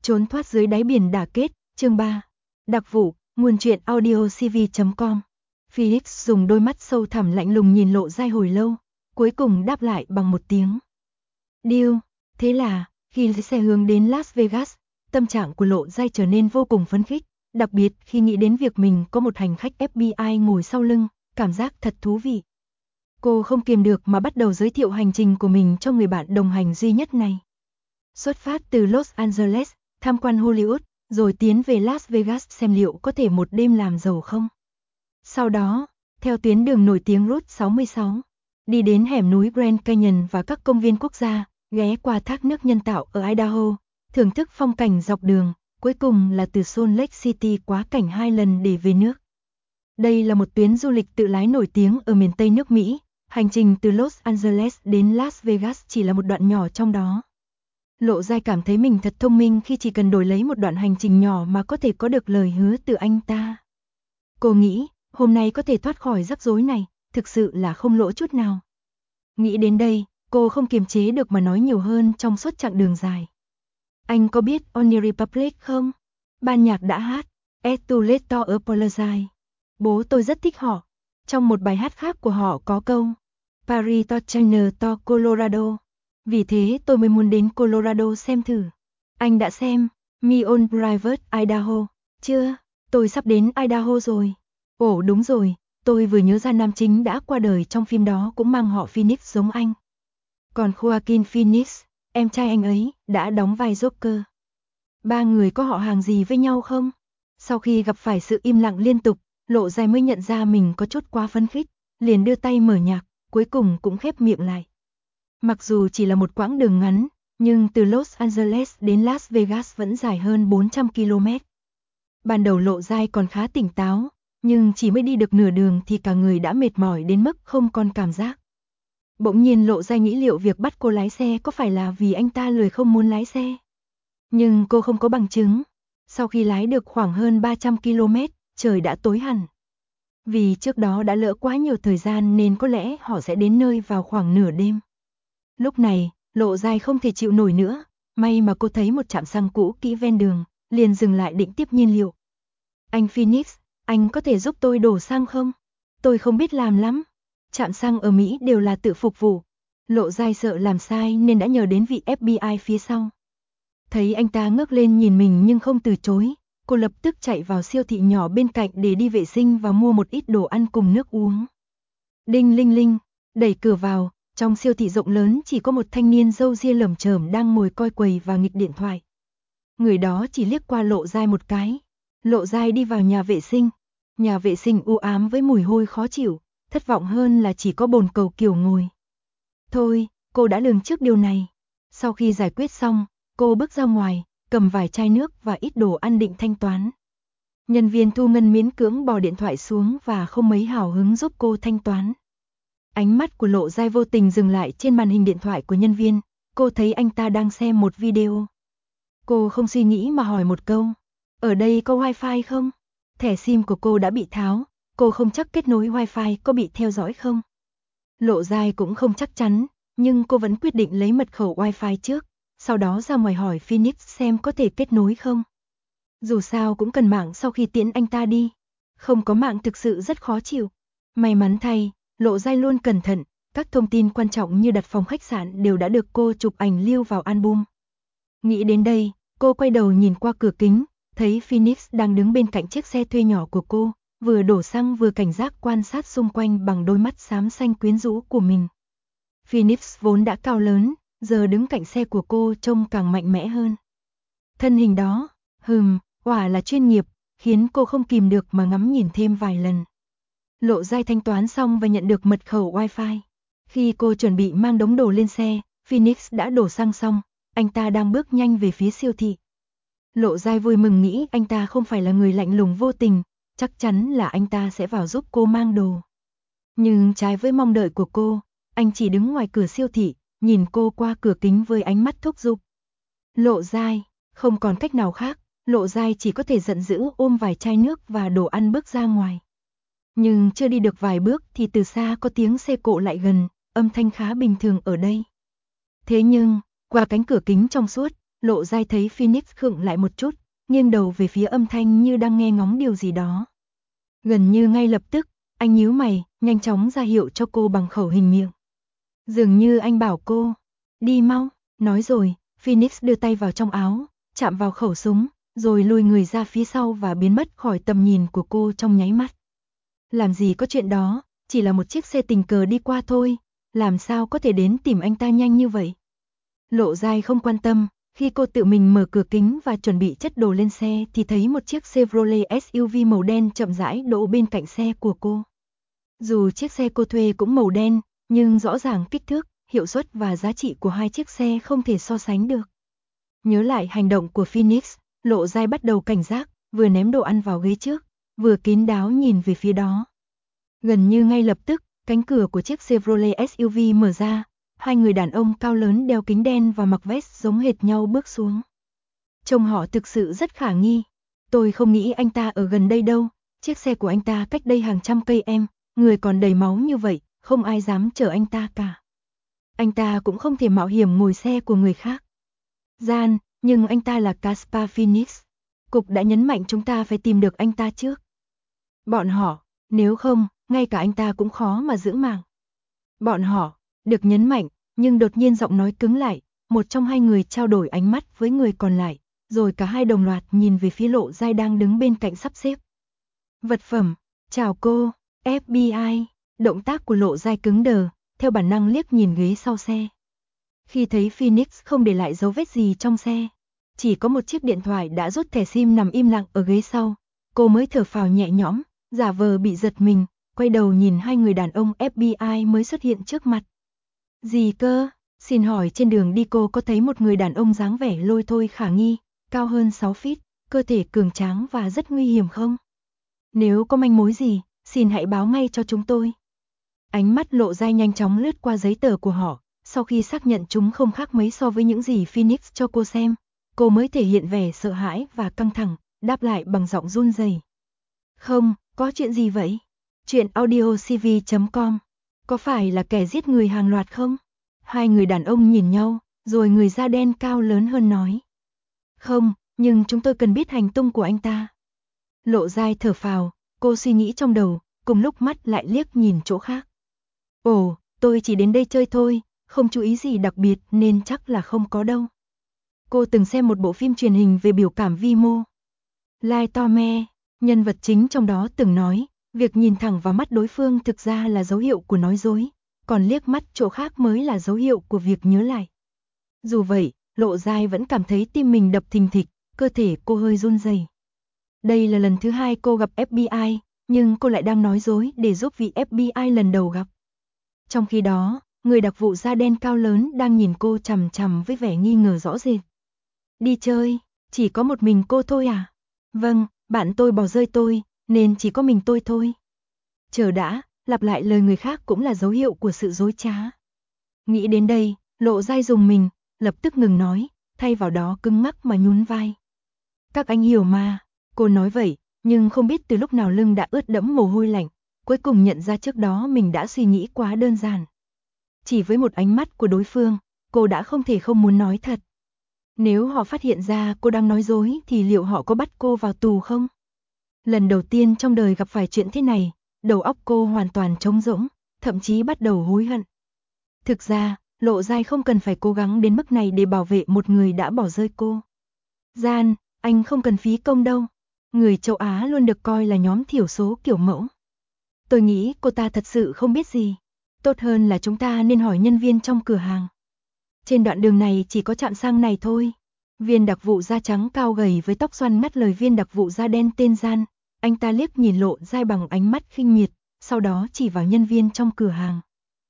Trốn thoát dưới đáy biển đả kết, chương 3. Đặc vụ, nguồn truyện audio cv.com. Phoenix dùng đôi mắt sâu thẳm lạnh lùng nhìn Lộ Giai hồi lâu, cuối cùng đáp lại bằng một tiếng. Deal. Thế là, khi lái xe hướng đến Las Vegas, tâm trạng của Lộ Giai trở nên vô cùng phấn khích, đặc biệt khi nghĩ đến việc mình có một hành khách FBI ngồi sau lưng, cảm giác thật thú vị. Cô không kiềm được mà bắt đầu giới thiệu hành trình của mình cho người bạn đồng hành duy nhất này. Xuất phát từ Los Angeles, tham quan Hollywood, rồi tiến về Las Vegas xem liệu có thể một đêm làm giàu không. Sau đó, theo tuyến đường nổi tiếng Route 66, đi đến hẻm núi Grand Canyon và các công viên quốc gia, ghé qua thác nước nhân tạo ở Idaho, thưởng thức phong cảnh dọc đường, cuối cùng là từ Salt Lake City quá cảnh 2 lần để về nước. Đây là một tuyến du lịch tự lái nổi tiếng ở miền Tây nước Mỹ, hành trình từ Los Angeles đến Las Vegas chỉ là một đoạn nhỏ trong đó. Lộ Giai cảm thấy mình thật thông minh khi chỉ cần đổi lấy một đoạn hành trình nhỏ mà có thể có được lời hứa từ anh ta. Cô nghĩ, hôm nay có thể thoát khỏi rắc rối này, thực sự là không lỗ chút nào. Nghĩ đến đây, cô không kiềm chế được mà nói nhiều hơn trong suốt chặng đường dài. Anh có biết One Republic không? Ban nhạc đã hát As to Let To Apologize. Bố tôi rất thích họ. Trong một bài hát khác của họ có câu Paris to China to Colorado. Vì thế tôi mới muốn đến Colorado xem thử. Anh đã xem Me on Private Idaho chưa? Tôi sắp đến Idaho rồi. Ồ đúng rồi, tôi vừa nhớ ra nam chính đã qua đời trong phim đó cũng mang họ Phoenix giống anh. Còn Joaquin Phoenix, em trai anh ấy, đã đóng vai Joker. Ba người có họ hàng gì với nhau không? Sau khi gặp phải sự im lặng liên tục, Lộ Giai mới nhận ra mình có chút quá phấn khích, liền đưa tay mở nhạc, cuối cùng cũng khép miệng lại. Mặc dù chỉ là một quãng đường ngắn, nhưng từ Los Angeles đến Las Vegas vẫn dài hơn 400 km. Ban đầu Lộ Giai còn khá tỉnh táo, nhưng chỉ mới đi được nửa đường thì cả người đã mệt mỏi đến mức không còn cảm giác. Bỗng nhiên Lộ Giai nghĩ liệu việc bắt cô lái xe có phải là vì anh ta lười không muốn lái xe. Nhưng cô không có bằng chứng. Sau khi lái được khoảng hơn 300 km, trời đã tối hẳn. Vì trước đó đã lỡ quá nhiều thời gian nên có lẽ họ sẽ đến nơi vào khoảng nửa đêm. Lúc này, Lộ Giai không thể chịu nổi nữa, may mà cô thấy một trạm xăng cũ kỹ ven đường, liền dừng lại định tiếp nhiên liệu. Anh Phoenix, anh có thể giúp tôi đổ xăng không? Tôi không biết làm lắm. Trạm xăng ở Mỹ đều là tự phục vụ. Lộ Giai sợ làm sai nên đã nhờ đến vị FBI phía sau. Thấy anh ta ngước lên nhìn mình nhưng không từ chối, cô lập tức chạy vào siêu thị nhỏ bên cạnh để đi vệ sinh và mua một ít đồ ăn cùng nước uống. Đinh linh linh, đẩy cửa vào, trong siêu thị rộng lớn chỉ có một thanh niên râu ria lởm chởm đang ngồi coi quầy và nghịch điện thoại. Người đó chỉ liếc qua Lộ Giai một cái. Lộ Giai đi vào nhà vệ sinh. Nhà vệ sinh u ám với mùi hôi khó chịu, thất vọng hơn là chỉ có bồn cầu kiểu ngồi. Thôi, cô đã lường trước điều này. Sau khi giải quyết xong, cô bước ra ngoài, cầm vài chai nước và ít đồ ăn định thanh toán. Nhân viên thu ngân miễn cưỡng bỏ điện thoại xuống và không mấy hào hứng giúp cô thanh toán. Ánh mắt của Lộ Giai vô tình dừng lại trên màn hình điện thoại của nhân viên, cô thấy anh ta đang xem một video. Cô không suy nghĩ mà hỏi một câu, ở đây có wifi không? Thẻ SIM của cô đã bị tháo, cô không chắc kết nối wifi có bị theo dõi không? Lộ Giai cũng không chắc chắn, nhưng cô vẫn quyết định lấy mật khẩu wifi trước, sau đó ra ngoài hỏi Phoenix xem có thể kết nối không. Dù sao cũng cần mạng sau khi tiễn anh ta đi, không có mạng thực sự rất khó chịu. May mắn thay, Lộ Giai luôn cẩn thận, các thông tin quan trọng như đặt phòng khách sạn đều đã được cô chụp ảnh lưu vào album. Nghĩ đến đây, cô quay đầu nhìn qua cửa kính, thấy Phoenix đang đứng bên cạnh chiếc xe thuê nhỏ của cô, vừa đổ xăng vừa cảnh giác quan sát xung quanh bằng đôi mắt xám xanh quyến rũ của mình. Phoenix vốn đã cao lớn, giờ đứng cạnh xe của cô trông càng mạnh mẽ hơn. Thân hình đó, quả là chuyên nghiệp, khiến cô không kìm được mà ngắm nhìn thêm vài lần. Lộ Giai thanh toán xong và nhận được mật khẩu wifi. Khi cô chuẩn bị mang đống đồ lên xe, Phoenix đã đổ xăng xong, anh ta đang bước nhanh về phía siêu thị. Lộ Giai vui mừng nghĩ anh ta không phải là người lạnh lùng vô tình, chắc chắn là anh ta sẽ vào giúp cô mang đồ. Nhưng trái với mong đợi của cô, anh chỉ đứng ngoài cửa siêu thị, nhìn cô qua cửa kính với ánh mắt thúc giục. Lộ Giai, không còn cách nào khác, Lộ Giai chỉ có thể giận dữ ôm vài chai nước và đồ ăn bước ra ngoài. Nhưng chưa đi được vài bước thì từ xa có tiếng xe cộ lại gần, âm thanh khá bình thường ở đây. Thế nhưng, qua cánh cửa kính trong suốt, Lộ Giai thấy Phoenix khựng lại một chút, nghiêng đầu về phía âm thanh như đang nghe ngóng điều gì đó. Gần như ngay lập tức, anh nhíu mày, nhanh chóng ra hiệu cho cô bằng khẩu hình miệng. Dường như anh bảo cô, đi mau, nói rồi, Phoenix đưa tay vào trong áo, chạm vào khẩu súng, rồi lùi người ra phía sau và biến mất khỏi tầm nhìn của cô trong nháy mắt. Làm gì có chuyện đó, chỉ là một chiếc xe tình cờ đi qua thôi, làm sao có thể đến tìm anh ta nhanh như vậy. Lộ Giai không quan tâm, khi cô tự mình mở cửa kính và chuẩn bị chất đồ lên xe thì thấy một chiếc Chevrolet SUV màu đen chậm rãi đỗ bên cạnh xe của cô. Dù chiếc xe cô thuê cũng màu đen, nhưng rõ ràng kích thước, hiệu suất và giá trị của hai chiếc xe không thể so sánh được. Nhớ lại hành động của Phoenix, Lộ Giai bắt đầu cảnh giác, vừa ném đồ ăn vào ghế trước, vừa kín đáo nhìn về phía đó. Gần như ngay lập tức, cánh cửa của chiếc Chevrolet SUV mở ra, hai người đàn ông cao lớn đeo kính đen và mặc vest giống hệt nhau bước xuống. Trông họ thực sự rất khả nghi. Tôi không nghĩ anh ta ở gần đây đâu, chiếc xe của anh ta cách đây hàng trăm cây em, người còn đầy máu như vậy, không ai dám chở anh ta cả. Anh ta cũng không thể mạo hiểm ngồi xe của người khác. Gian, nhưng anh ta là Caspar Phoenix. Cục đã nhấn mạnh chúng ta phải tìm được anh ta trước. Bọn họ, nếu không, ngay cả anh ta cũng khó mà giữ mạng. Bọn họ, được nhấn mạnh, nhưng đột nhiên giọng nói cứng lại, một trong hai người trao đổi ánh mắt với người còn lại, rồi cả hai đồng loạt nhìn về phía Lộ Giai đang đứng bên cạnh sắp xếp. Vật phẩm, chào cô, FBI, động tác của Lộ Giai cứng đờ, theo bản năng liếc nhìn ghế sau xe. Khi thấy Phoenix không để lại dấu vết gì trong xe, chỉ có một chiếc điện thoại đã rút thẻ SIM nằm im lặng ở ghế sau, cô mới thở phào nhẹ nhõm, giả vờ bị giật mình, quay đầu nhìn hai người đàn ông FBI mới xuất hiện trước mặt. Gì cơ? Xin hỏi trên đường đi cô có thấy một người đàn ông dáng vẻ lôi thôi khả nghi, cao hơn 6 feet, cơ thể cường tráng và rất nguy hiểm không? Nếu có manh mối gì, xin hãy báo ngay cho chúng tôi. Ánh mắt Lộ Giai nhanh chóng lướt qua giấy tờ của họ, sau khi xác nhận chúng không khác mấy so với những gì Phoenix cho cô xem, cô mới thể hiện vẻ sợ hãi và căng thẳng, đáp lại bằng giọng run rẩy. Không, có chuyện gì vậy? Chuyện audiocv.com. Có phải là kẻ giết người hàng loạt không? Hai người đàn ông nhìn nhau, rồi người da đen cao lớn hơn nói. Không, nhưng chúng tôi cần biết hành tung của anh ta. Lộ Giai thở phào, cô suy nghĩ trong đầu, cùng lúc mắt lại liếc nhìn chỗ khác. Ồ, tôi chỉ đến đây chơi thôi, không chú ý gì đặc biệt nên chắc là không có đâu. Cô từng xem một bộ phim truyền hình về biểu cảm vi mô. Lai Tome, nhân vật chính trong đó từng nói, việc nhìn thẳng vào mắt đối phương thực ra là dấu hiệu của nói dối, còn liếc mắt chỗ khác mới là dấu hiệu của việc nhớ lại. Dù vậy, Lộ Giai vẫn cảm thấy tim mình đập thình thịch, cơ thể cô hơi run rẩy. Đây là lần thứ hai cô gặp FBI, nhưng cô lại đang nói dối để giúp vị FBI lần đầu gặp. Trong khi đó, người đặc vụ da đen cao lớn đang nhìn cô chằm chằm với vẻ nghi ngờ rõ rệt. Đi chơi, chỉ có một mình cô thôi à? Vâng, bạn tôi bỏ rơi tôi, nên chỉ có mình tôi thôi. Chờ đã, lặp lại lời người khác cũng là dấu hiệu của sự dối trá. Nghĩ đến đây, Lộ Giai rùng mình, lập tức ngừng nói, thay vào đó cứng ngắc mà nhún vai. Các anh hiểu mà, cô nói vậy, nhưng không biết từ lúc nào lưng đã ướt đẫm mồ hôi lạnh, cuối cùng nhận ra trước đó mình đã suy nghĩ quá đơn giản. Chỉ với một ánh mắt của đối phương, cô đã không thể không muốn nói thật. Nếu họ phát hiện ra cô đang nói dối thì liệu họ có bắt cô vào tù không? Lần đầu tiên trong đời gặp phải chuyện thế này, đầu óc cô hoàn toàn trống rỗng, thậm chí bắt đầu hối hận. Thực ra, Lộ Giai không cần phải cố gắng đến mức này để bảo vệ một người đã bỏ rơi cô. Gian, anh không cần phí công đâu. Người châu Á luôn được coi là nhóm thiểu số kiểu mẫu. Tôi nghĩ cô ta thật sự không biết gì. Tốt hơn là chúng ta nên hỏi nhân viên trong cửa hàng. Trên đoạn đường này chỉ có trạm xăng này thôi. Viên đặc vụ da trắng cao gầy với tóc xoăn ngắt lời viên đặc vụ da đen tên Gian. Anh ta liếc nhìn Lộ Giai bằng ánh mắt khinh miệt, sau đó chỉ vào nhân viên trong cửa hàng.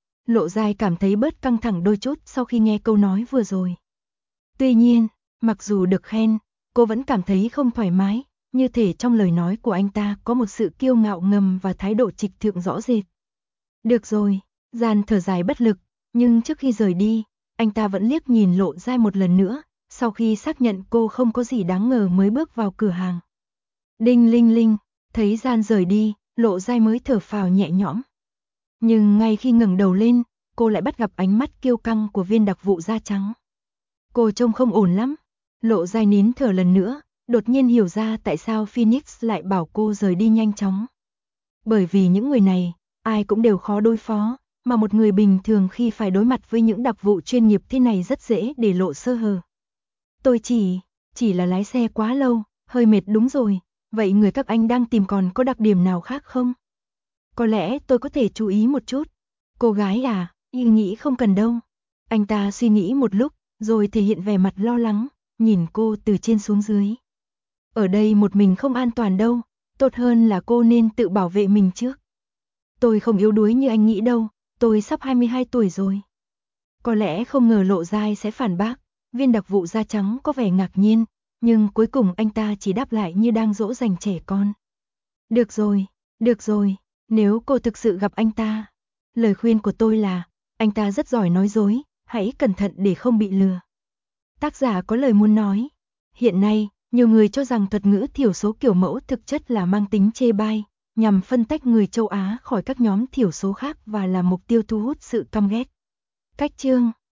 Lộ Giai cảm thấy bớt căng thẳng đôi chút sau khi nghe câu nói vừa rồi. Tuy nhiên, mặc dù được khen, cô vẫn cảm thấy không thoải mái, như thể trong lời nói của anh ta có một sự kiêu ngạo ngầm và thái độ trịch thượng rõ rệt. Được rồi, Gian thở dài bất lực, nhưng trước khi rời đi, anh ta vẫn liếc nhìn Lộ Giai một lần nữa, sau khi xác nhận cô không có gì đáng ngờ mới bước vào cửa hàng. Đinh linh linh, thấy Gian rời đi, Lộ Giai mới thở phào nhẹ nhõm. Nhưng ngay khi ngẩng đầu lên, cô lại bắt gặp ánh mắt kiêu căng của viên đặc vụ da trắng. Cô trông không ổn lắm, Lộ Giai nín thở lần nữa, đột nhiên hiểu ra tại sao Phoenix lại bảo cô rời đi nhanh chóng. Bởi vì những người này, ai cũng đều khó đối phó, mà một người bình thường khi phải đối mặt với những đặc vụ chuyên nghiệp thế này rất dễ để lộ sơ hở. Tôi chỉ là lái xe quá lâu, hơi mệt đúng rồi, vậy người các anh đang tìm còn có đặc điểm nào khác không? Có lẽ tôi có thể chú ý một chút. Cô gái à, yên nghĩ không cần đâu. Anh ta suy nghĩ một lúc, rồi thể hiện vẻ mặt lo lắng, nhìn cô từ trên xuống dưới. Ở đây một mình không an toàn đâu, tốt hơn là cô nên tự bảo vệ mình trước. Tôi không yếu đuối như anh nghĩ đâu, tôi sắp 22 tuổi rồi. Có lẽ không ngờ Lộ Giai sẽ phản bác, viên đặc vụ da trắng có vẻ ngạc nhiên, nhưng cuối cùng anh ta chỉ đáp lại như đang dỗ dành trẻ con. Được rồi, nếu cô thực sự gặp anh ta, lời khuyên của tôi là, anh ta rất giỏi nói dối, hãy cẩn thận để không bị lừa. Tác giả có lời muốn nói. Hiện nay, nhiều người cho rằng thuật ngữ thiểu số kiểu mẫu thực chất là mang tính chê bai, nhằm phân tách người châu Á khỏi các nhóm thiểu số khác và là mục tiêu thu hút sự căm ghét. Cách chương